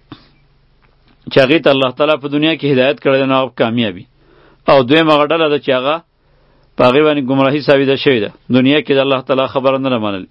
چې هغې ته الله تعالی په دنیا کې هدایت کړی دی، نو هغه کامیابي. او دویم هغه ډله ده چې هغه په هغې باندې ګمراهي ثابته شوې ده، دنیا کې د الله تعالی خبره نه ده منلې.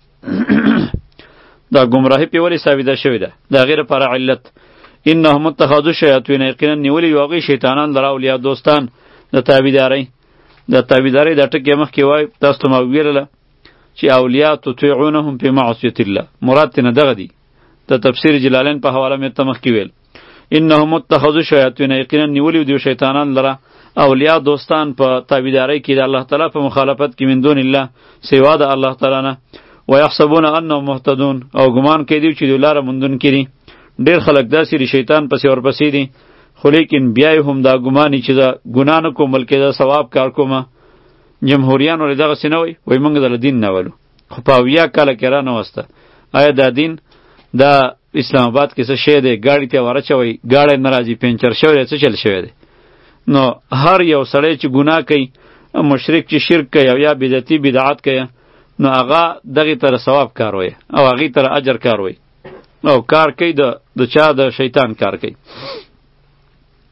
دا ګمراهي پې ولې ثابته شوې ده؟ د هغې لپاره علت، انهم اتخذوا الشیاطین، یقینا نیولي یو هغوی شیطانان لره اولیا دوستان د تابعدارۍ. د تابعدارۍ دا ټکي مخکې وایي، تاسو ته ما ویلله چې اولیا تطیعونهم فی معصیة الله، مراد ترې نه دغه دي. د تفسیر جلالین په حواله مې ته مخکې ویل، انهم اتخذوا الشیاطین، یقینا نیولي دوی شیطانان لره اولیا دوستان په تابعدارۍ کې د الله تعالی په مخالفت کې من دون الله، سوا د الله تعالی نه. ویحسبون انهم مهتدون، او ګمان کوي دوی چې دوی لاره موندونکي دي. ډېر خلک داسې دي شیطان پسې ورپسې دي، خو لیکن بیا یې هم دا ګماني چې دا ګناه نه کوم بلکې دا ثواب کار کومه. جمهوریان ولې دغسې نه وایي؟ وایي موږ دله دین نه ولو، خو په اویا کاله کې را نه وسته. آیا دا دین دا اسلام آباد کې څه شی دی؟ ګاډي ته ورچوئ، ګاډی نه راځي، پنچر شوی دی، څه چل شوی دی؟ نو هر یو سړی چې ګناه کوي، مشرک چې شرک کوي او یا بدعتي بدعت کوي، نو هغه دغې تره ثواب کار وایي او هغې تره اجر کار وایي، او کار کوي د د چا؟ د شیطان کار کوي.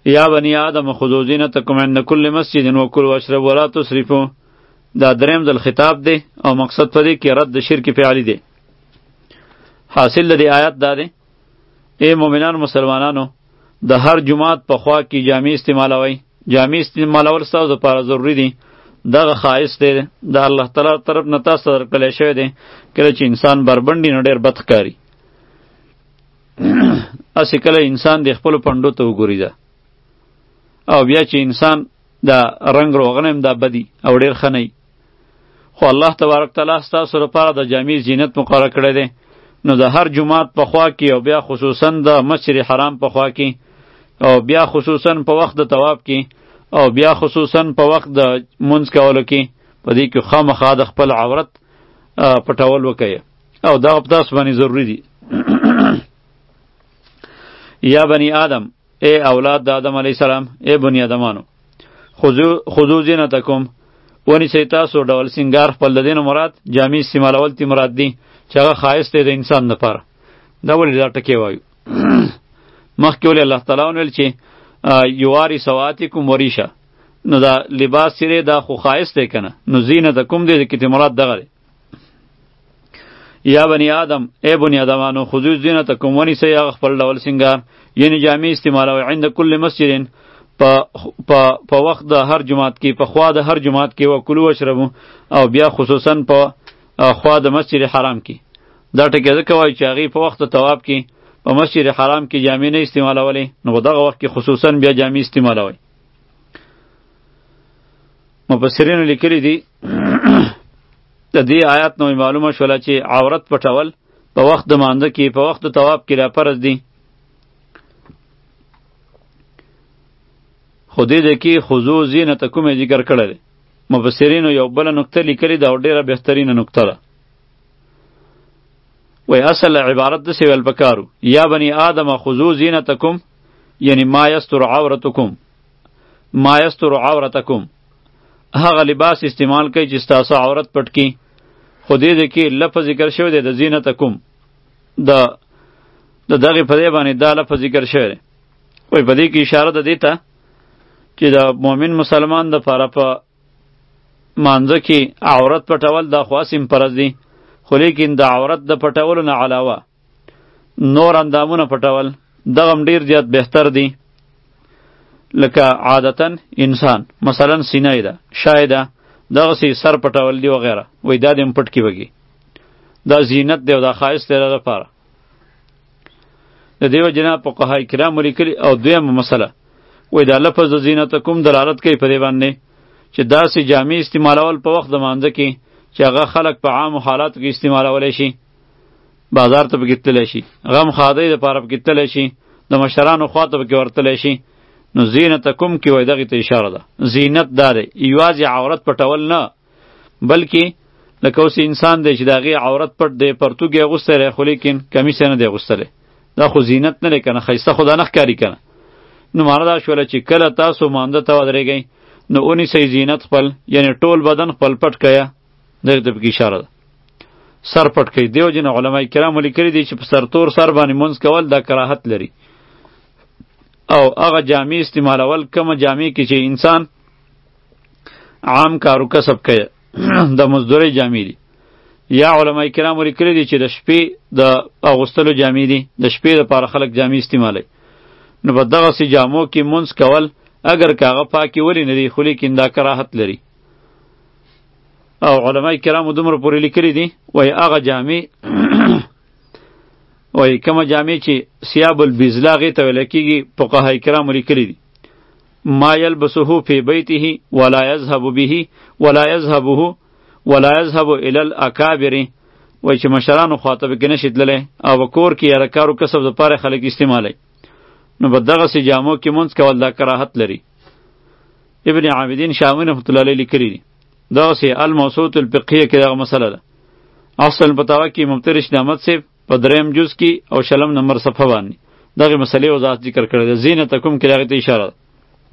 یا بنی آدم خذوا زینتکم عند کل مسجد وکلوا واشربوا ولا تسرفوا. دا دریم ځل خطاب دی او مقصد په دې کې رد د شرک فعلی دی. حاصل د دې آیت دا دی ای مؤمنان مسلمانانو د هر جماعت په خوا کې جامې استعمالوئ. جامې استعمالول ستاسو لپاره ضروري دي. دغه خایس دی د الله تعالی طرف نه تاسو ته درکړی شوی دی. کله چې انسان بربنډي نو ډېر بد ښکاري. هسې کله انسان د خپلو پنډو ته وګوري ده او بیا چې انسان دا رنگ روغن هم دا بدی او ډېر ښه نه خو الله تبارک تعالی ستاسو لپاره د جامې زینت مقرر کړی دی. نو د هر جماعت په خوا کې او بیا خصوصا د مسجد حرام په خوا کې او بیا خصوصا په وخت د طواف کې او بیا خصوصا په وخت د منځ کولو کې په دې کې خامخا د خپل عورت پټول وکړئ او دا په تاسو باندې ضروری دي. یا بنی آدم ای اولاد د آدم علیه السلام ای بنی آدمانو خذو زینتکم ونیسئ تاسو ډول سینګار خپل. د دې نه مراد جامې استعمالول تی مراد دي چې هغه ښایست دی د انسان لپاره. دا ولې دا ټکی وایو مخکې ولې الله تعالی ویل چې یواری سواتکم وریشه نو دا لباس چې دا خو ښایست دی که نه نو زینتکم دی کې مراد دغه دی. یا بنی آدم ای بنی آدمانو خذو زینتکم ونیسئ هغه خپل ډول سینګار یعنی جامې استعمالوئ عند کل مسجد په وخت د هر جماعت کې په خوا د هر جماعت کې وکلو وشربو او بیا خصوصا په خوا د مسجد حرام کې. دا ټکی ځکه وایي چې هغې په وخت د طواف کې په مسجد حرام کې جامې نه استعمالولې نو په دغه وخت کې خصوصا بیا جامې استعمالوئ. مفسرینو لیکلي دي د دې آیات نو معلومه شوله چې عورت پټول په وخت د مانځه کې په وخت د طواف کې را فرض دي. خو دې ده کې خذو زینتکم یې ذکر کړی دی. مفسرینو یو بله نکته لیکلې ده او ډېره بهترینه نکته ده. وایي اصل عبارت داسې ویل پکارو یا بني آدم خذو زینتکم یعنی ما یستر عورتکم ما یستر عورتکم هغه لباس استعمال کوي چې ستاسو عورت پټ کړي. خو دې ده کې لفظ ذکر شوی دی د زینتکم د د دغې په دې باندې دا لفظ ذکر شوی دی. وایي په دې کې اشاره ده دې ته چې د مؤمن مسلمان د پاره په مانځه کې عورت پټول دا خو اسیم فرض دي خو لیکن د عورت د پټولو نه علاوه نور اندامونه پټول دغه هم ډېر زیات بهتر دي. لکه عادتا انسان مثلا سینه ده شای ده دغسې سر پټول دي وغیره وایي دا دې هم پټ کړي وږي دا زینت دی او دا ښایست دی لپاره. د دې وجې نه فقهای کرامو لیکلي او دویمه مسله وای دا لفظ د زینتکم دلالت کوي په دې باندې چې داسې جامې استعمالول په وخت د مانځه کې چې هغه خلک په عامو حالاتو کې استعمالولی شي. بازار ته پکې تللی شي غم خادۍ دپاره پکې تللی شي د مشرانو خوا ته پکې ورتلی شي. نو زینتکم کې وایي دغې ته اشاره ده. زینت دا دی یوازې عورت پټول نه بلکې لکه اوس انسان دی چې د هغې عورت پټ دی پرتوګ یې اغوستی دی خو لیکن کمیس یې نه دی اغوستلی دا خو زینت نه دی که نه ښایسته خو دا نه ښکاري که نه. نو معنا دا شوله چې کله تاسو مانده ته ودرېږئ نو ونیسئ زینت خپل یعنی ټول بدن خپل پټ کړه. دغې ته پکې اشاره ده سر پټ کړئ. دیو جن علما کرامو لیکلي دي چې په سرتور سر باندې منځ کول دا کراهت لري او هغه جامې استعمالول کومه جامې کې چې انسان عام کارو کسب کوي د مزدورۍ جامې دي. یا علما کرامو لیکلي دي چې د شپې د اغوستلو جامې دي د شپې دپاره خلک جامې استعمالوي نو په دغسې جامو کې منځ کول اگر که هغه پاکې ولې نه دي خو لیکن دا کراهت لري. او علما کرامو دومره پورې لیکلي دي وایي هغه جامې وایي کومه جامې چې ثیاب البزلا هغې ته ویلی کېږي فقهای کرامو لیکلي دي ما یلبسه فی بیته ولا یذهب به ولا یذهبه ولا یذهب الی الاکابر وایي چې مشرانو خواته پکې نشي تللی او په کور کې یا د کارو کسب دپاره خلک استعمالوي نو په دغسې جامو کې منځ کول دا کراهت لري. ابن عابدین شامی رحمت الله علیه لیکلي دي دغسې الموسوعة الفقهیه کې دغه مسله ده. اصل الفتاوی کې مفتی رشید احمد صاحب په دریم جز کې او شلم نمبر صفحه باندې دغه مسلې وضاحت ذکر کړی ده. زینتکم کې دغې ته اشاره ده.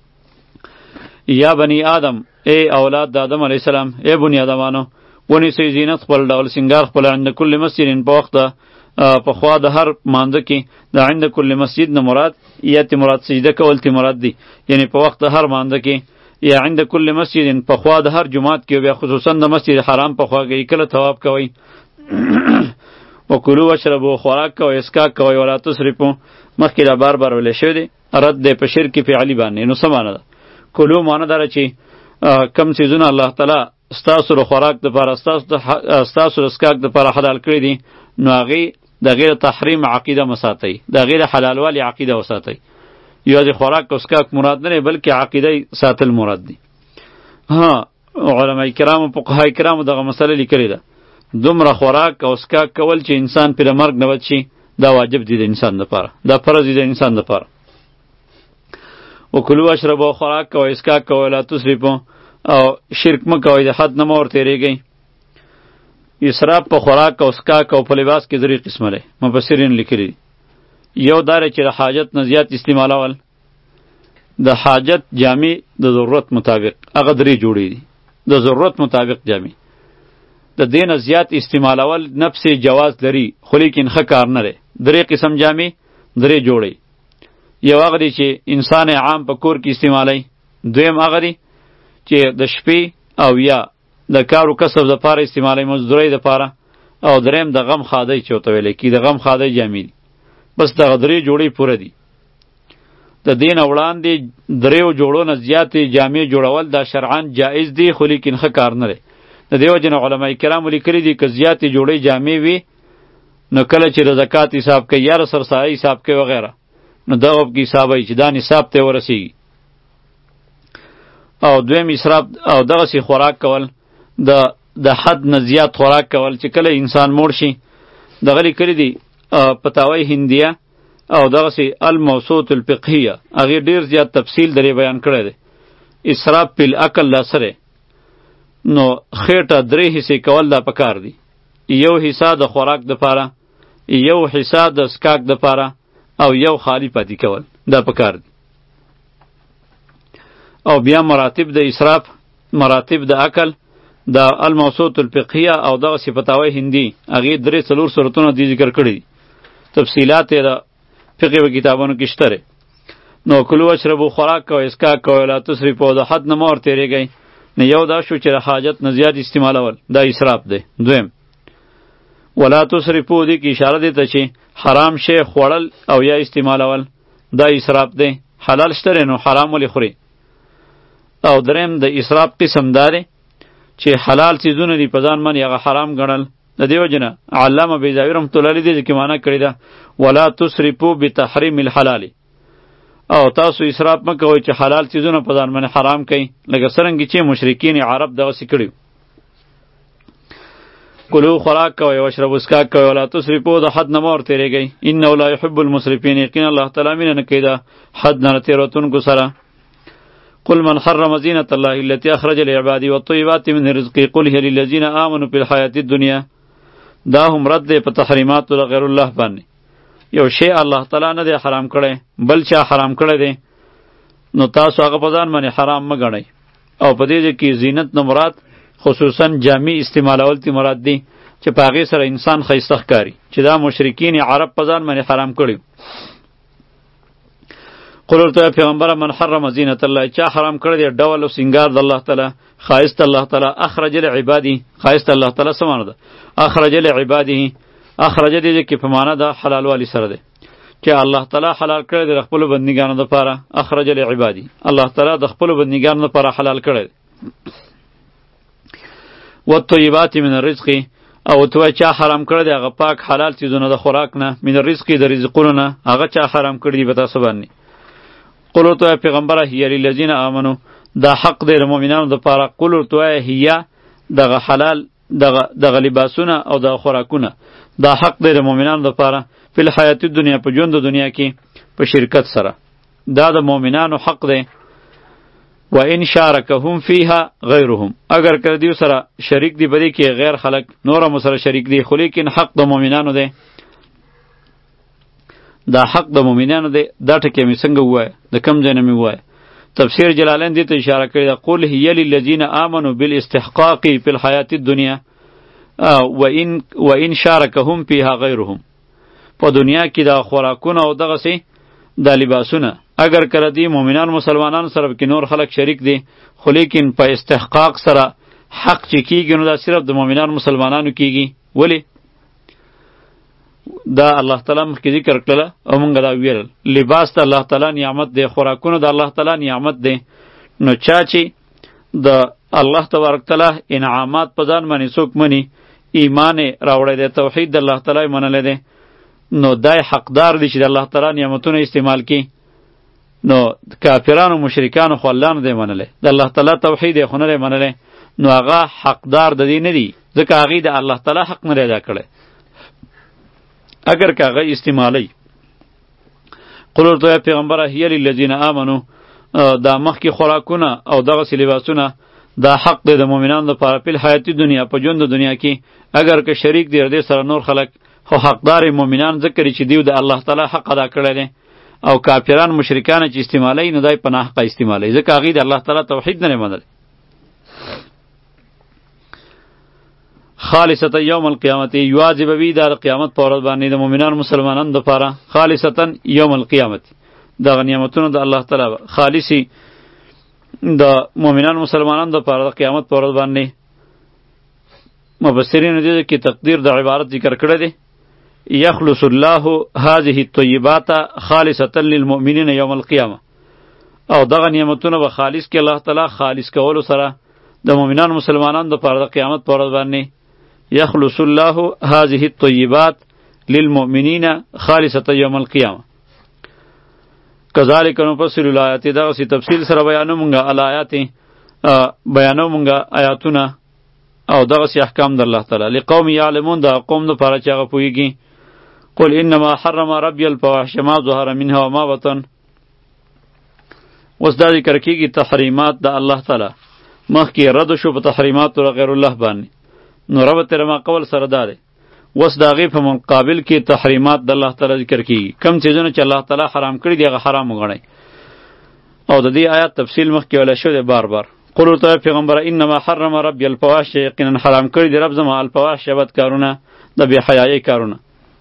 یا بنی آدم ای اولاد د آدم علیه السلام ای بنی آدمانو ونیسئ زینت خپل ډول سینګار خپل عند کل مسجد په وخت په خوا د هر مانځه کې د عند کل مسجد نه مراد یا تی مراد سجده کول تی مراد دی، یعنی په وخت د هر مانځه کې یا عند کل مسجد په خوا د هر جماعت کې، بیا خصوصا د مسجد حرام په خوا کې کله طواف کوئ. وکلوا واشربوا، خوراک کوئ اسکاک کوئ، ولا تسرفوا، مخکې دا بار بار ویلی شوی دی، رد دی په شرک فعلی باندې. نو څه معنی ده؟ کلو معنی داره چې کم څیزونه الله تعالی ستاسو د خوراک دپاره، ستاسو د اسکاک دپاره حلال کړي دي، نو هغې د غیر تحریم عقیده مساتئ، د غیر حلالوالي عقیده وساتئ. یوازې خوراک او اسکاک مراد نه دی، بلکې عقیده ساتل مراد دی. ها علماء کرامو فقهای کرامو دغه مسله لیکلې ده، دومره خوراک او اسکاک کول چې انسان پرې مرګ نه بچ شي، دا واجب دی د انسان دپاره، دا فرض دی د انسان دپاره. وکلوا واشربوا، خوراک کوئ اسکاک کوئ، لا تسرفوا، او شرک مه کوئ، د حد نه مه ورتېرېږئ. اسراف په خوراک او اسکاک او په لباس کې درې قسمه دی، مفسرین لیکلي دي. یو دا دی چې د حاجت نه زیات استعمالول، د حاجت جامې د ضرورت مطابق، هغه درې جوړې دي، د ضرورت مطابق جامې. د دې نه زیات استعمالول نفس جواز لري، خو لیکن ښه کار نه دی. درې قسم جامې درې جوړې. یو هغه دی چې انسان عام په کور کې استعمالی، دویم هغه دی چې د شپې او یا د کارو کسب دپاره استعمالی، مزدورۍ دپاره، او دریم د غم خادۍ چې ورته ویلی کي، د غم خادۍ جامې دي. بس دغه درې جوړې پوره دي. د دې نه وړاندې دریو جوړو نه زیاتې جامې جوړول دا شرعاً جایز دی، خو لیکن ښه کار نه دی. د دې وجې نه علماء کرامو لیکلي دي که زیاتې جوړې جامې وي، نو کله چې د زکات حساب کوي یا د سرسایه حساب کوي وغیره، نو دغه کې حسابوي چې دا نصاب ته ورسیږي. او دویم اسراف او دغسې خوراک کول، د د حد نه زیات خوراک کول، چې کله انسان موړ شي. دغه لیکلي دي فتاوی هندیه او دغسې الموسوعة الفقهیه، هغې ډېر زیات تفصیل درې بیان کړی دی. اسراف فی الاکل دا څه دی؟ نو خېټه درې حصې کول دا پکار دي. یو حصه د خوراک دپاره، یو حصه د اسکاک دپاره، او یو خالی پاتې کول، دا پکار دي. او بیا مراتب د اسراف، مراتب د اکل، د الموسوعة الفقهیه او دغسې فتاوی هندي، هغې درې څلور صورتونه دي ذکر کړي دي، تفصیلات یې د فقه و کتابونو کې شته دی. نو کلوا واشربوا، خوراک کوئ اسکاک کوئ، لا تسرفوا، د حد نه مه ورتېرېږئ. نو یو دا شو چې د حاجت نه زیات استعمالول، دا اسراف دی. دویم ولا تسرفوا، دې کې اشاره دی ته چې حرام شی خوړل او یا استعمالول، دا اسراف دی. حلال شته دی نو حرام ولې خوري؟ او دریم د اسراف قسم دا دی چې حلال څیزونه دي په ځان باندې هغه حرام ګڼل. د دې وجې نه علامه بیضاوي رحمت الله علیه دې کې معنا کړې ده ولا تسرفوا بتحریم الحلال، او تاسو اسراف مه کوئ چې حلال څیزونه په ځان باندې حرام کوئ، لکه څرنګه چې مشرکین عرب دغسې کړي. کلو خوراک کوئ، واشربوا اسکاک کوئ، ولا تسرفوا، د حد نه مه ورتېرېږئ. انه لا یحب المسرفین، یقینا الله تعالی مینه نه کوي د حد نه تېروتونکو سره. قل من حرم زینة الله التي اخرج لعباده والطیبات من الرزق قل هي للذین آمنوا فی الحیاة الدنیا. دا هم رد دی په تحریماتو د غیر الله باندې. یو شی الله تعالی نه دی حرام کړی، بل چا حرام کړی دی، نو تاسو هغه په ځان باندې حرام مه ګڼئ. او په دې کې زینت نه مراد خصوصا جامې استعمالول تی مراد دی چې په هغې سره انسان ښایسته ښکاري، چې دا مشرکین عرب په ځان باندې حرام کړي. قل ورته پیغمبره من حرم زینت الله، چا حرام کړی دی ډول او سینګار د الله تعالی، ښایست الله تعالی، اخرج لعباده، ښایست الله تعالی څه معنی ده؟ اخرج لعباده، اخرج دې کې په معنا د حلال والی سره دی چې الله تعالی حلال کړی دی د خپلو بندګانو دپاره. اخرج لعباده، الله تعالی د خپلو بندګانو دپاره حلال کړی دی. والطیبات من الرزق، او تو چا حرام کړی دی هغه پاک حلال چیزونه د خوراک نه، من الرزق د رزقونو نه، هغه چا حرام کړی دی په تاسو باندې. قل ورته پیغمبره هي للذین آمنو، دا حق دی د مؤمنانو دپاره. قل ورته هي دغه حلال دغه دغه لباسونه او دغه خوراکونه، دا حق دی د مؤمنانو دپاره فی الحیات الدنیا، په ژوند د دنیا کې په شرکت سره، دا د مؤمنانو حق دی. و ان شارکهم فیها غیرهم، اگر که دیو سره شریک دی بدی کې غیر خلق نور هم سره شریک دی، خو لیکن حق د مؤمنانو دی. دا حق د مؤمنانو دی. دا ټکی مې څنګه ووایه؟ د کم ځای نه مې ووایه؟ تفسیر جلالین دې ته اشاره کړې ده قل هی للذین آمنوا بالاستحقاق فی الحیات الدنیا و ان و ان شارکهم فیها غیرهم. په دنیا کې دا خوراکونه او دغسې دا لباسونه اگر کله دی مؤمنان مسلمانان سره کې نور خلق شریک دي خو لیکن په استحقاق سره حق چې کیږي نو دا صرف د مؤمنان مسلمانانو کیږي. ولی دا الله تعالی مخکې ذکر کړله او مونږ دا ویل لباس د الله تعالی نعمت دی، خوراکونه د الله تعالی نعمت دی. نو چا چې د الله تبارک تعالی انعامات په ځان باندې څوک مني، ایمان راوړی دی، توحید د الله تعالی منلی دی، نو دای حقدار دی چې د الله تعالی نعمتونه استعمال کی. نو کافرانو مشرکانو خو الله نه دی منلی، د الله تعالی توحید یې خو نه دی منلی، نو هغه حقدار د دې نه دی، ځکه هغې د الله تعالی حق نه دی ادا کړی. اگر که هغه استعمالی قل ورته پیغمبره هی للذین آمنو دا مخکې خوراکونه او دغسې لباسونه دا حق دی د مؤمنانو دپاره په حیاتي دنیا په ژوند د دنیا کې. اگر که شریک دی دې سره نور خلک خو حقدار مؤمنان ذکر چې دیو د الله تعالی حق ادا کړی دی، او کافران مشرکان چې استعمالی نو دای په ناحقه استعمالی، ځکه هغې د الله تعالی توحید نه منلی. خالصتا یوم القیامت یوازې به وي دا د قیامت په ورځ باندې د مؤمنانو مسلمانانو دپاره، خالصتا یوم القیامت دغه نعمتونه د الله تعالی خالصي د مؤمنانو مسلمانانو دپاره د قیامت په ورځ باندې. مفسرینو دې کې تقدیر د عبارت ذکر کړی دی یخلص الله هذه الطیبات خالصتا للمؤمنین یوم القیامه، او دغه نعمتونه به خالص کې الله تعالی خالص کولو سره د مؤمنانو مسلمانانو دپاره د قیامت په ورځ باندې. یخلص الله هذه الطیبات للمؤمنین خالصتا یوم القیامه. کذالک نفصل الآیات دغسې تفصیل سره بیانو مونږه الآیات بیانو مونږه آیاتونه او دغسې احکام د الله تعالی لقوم یعلمون د قوم دپاره چې هغه پوهیږي. قل انما حرم ربی الفواحش ما ظهر منها وما بطن. اوس دا ذکر کیږي تحریمات د الله تعالی، مخکې رد شو په تحریماتو د غیر الله باندې، نو رب تر ما قول سره دا دی. اوس د هغې په مقابل کې تحریمات د الله تعالی ذکر کیږي، کم څیزونه چې الله تعالی حرام کړي دي هغه حرام وګڼئ، او د دې آیات تفصیل مخکې ویلی شوی دی بار بار. قل ورته پیغمبره انما حرم ربی الفواحش، یقینا حرام کړي دي رب زما الفواحش بد کارونه، د بې حیایۍ کارونه.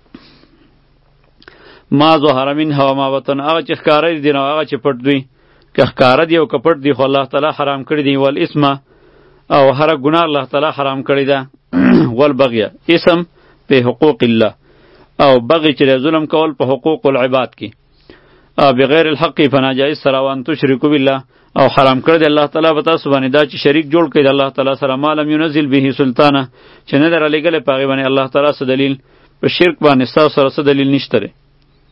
ما ظهر منها وما بطن، هغه چې ښکاره دي نو هغه چې پټ دوی، که ښکاره دي او که پټ دي خو الله تعالی حرام کړي دي. والاسم، او هر ګناه الله تعالی حرام کړی ده. والبغی، اسم په حقوق الله، او بغی چې ظلم کول په حقوق العباد کې، او بغیر الحق فناجایز سره وان تشرکو بالله، او حرام کړی دی الله تعالی په تاسو باندې دا چې شریک جوړ کړئ د الله تعالی سره ما لم ینزل به سلطانه، چې نه در رالیږلی په هغې باندې الله تعالی څه دلیل، په شرک باندې ستاسو سره څه دلیل نشته دی.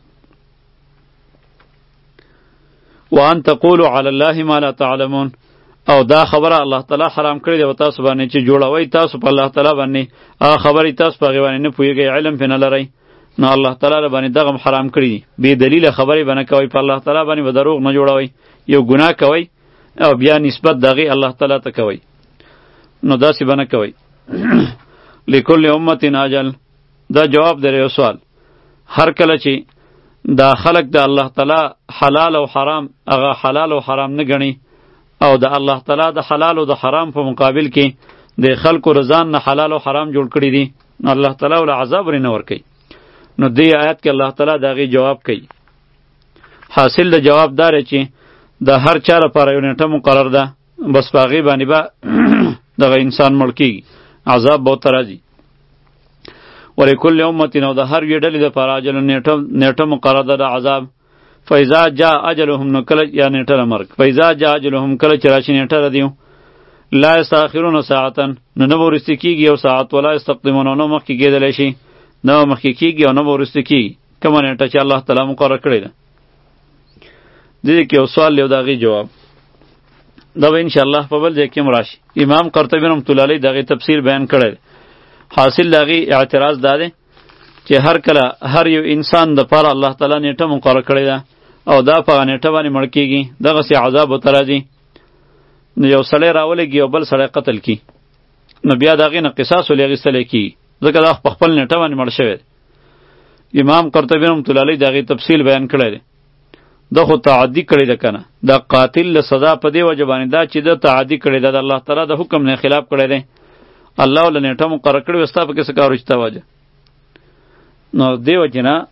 وان تقولوا علی الله ما لا تعلمون، او دا خبره الله تعالی حرام کړی دی و تاسو باندې چې جوړوئ تاسو په الله تعالی باندې هغه خبرې تاسو په هغې باندې نه پوهېږئ، علم پرې نه لرئ، نو الله تعالی باندې دغه حرام کړي دي. بې دلیله خبرې به نه کوئ، په الله تعالی باندې به دروغ نه جوړوئ، یو ګناه کوئ او بیا نسبت د هغې الله تعالی ته کوئ، نو داسې به نه کوئ. لکل امت اجل، دا جواب دی یو سوال. هر کله چې دا خلق د الله تعالی حلال او حرام هغه حلال او حرام نه ګڼي، او د الله تعالی د حلال او د حرام په مقابل کې د خلکو رضان نه حلال او حرام جوړ کړي دي، الله تعالی ول عذاب ورې نه ورکوي. نو دې آیت کې الله تعالی د هغې جواب کوي. حاصل د جواب دار چې د هر چا لپاره یو نیټه مقرر ده، بس په هغې باندې به دغه انسان مړ کېږي، عذاب به ورته راځي. ولکل امت، او د هر یوې ډلې دپاره اجل نیټه مقرر ده د عذاب. فاذا جاء اجلهم، نو کله یا نیټه د مرګ، فاذا جاء اجلهم، کله چې راشي نیټه د دیو، لا یستاخرون ساعتا، نو نه به وروسته کېږي یو ساعت، ولا یستقدمون، نه مخکې کېدلی شي، نه به مخکې کېږي او نه به وروسته کېږي، کومه نیټه چې الله تعالی مقرر کړې ده. دې کې یو سوال دی او د هغې جواب دا به انشاءالله په بل ځای کې هم راشي. امام قرطبي رحمة الله علیه د هغې تفسیر بیان کړی دی. حاصل د هغې اعتراض دا دی چې هر کله هر یو انسان دپاره الله تعالی نیټه مقرر کړې ده او دا په هغه نیټه باندې مړ کېږي، دغسې عذاب ورته راځي. نو یو سړی راولېږي او بل سړی قتل کړي، نو بیا د هغې نه قصاص ولې اخیستلی کېږي، ځکه دا په خپل نیټه باندې مړ شوی دی. امام قرطبي رحمة الله علیه د هغې تفصیل بیان کړی دی. دا خو تعدی کړی ده که نه، دا قاتل له سزا په دې وجه باندې دا چې ده تعدی کړی ده، د الله تعالی د حکم نه خلاف کړی دی، الله له نیټه مقرر کړې وه، ستا پکې څه کار و چې تا وجه. نو دې وجې نه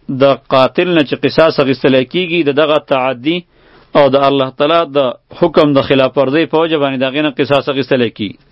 د قاتل نه چې قصاص اخیستلی کیږي د دغه تعدي او د الله تعالی د حکم د خلاف ورزۍ په وجه باندې د هغې نه قصاص اخیستلی کیږي.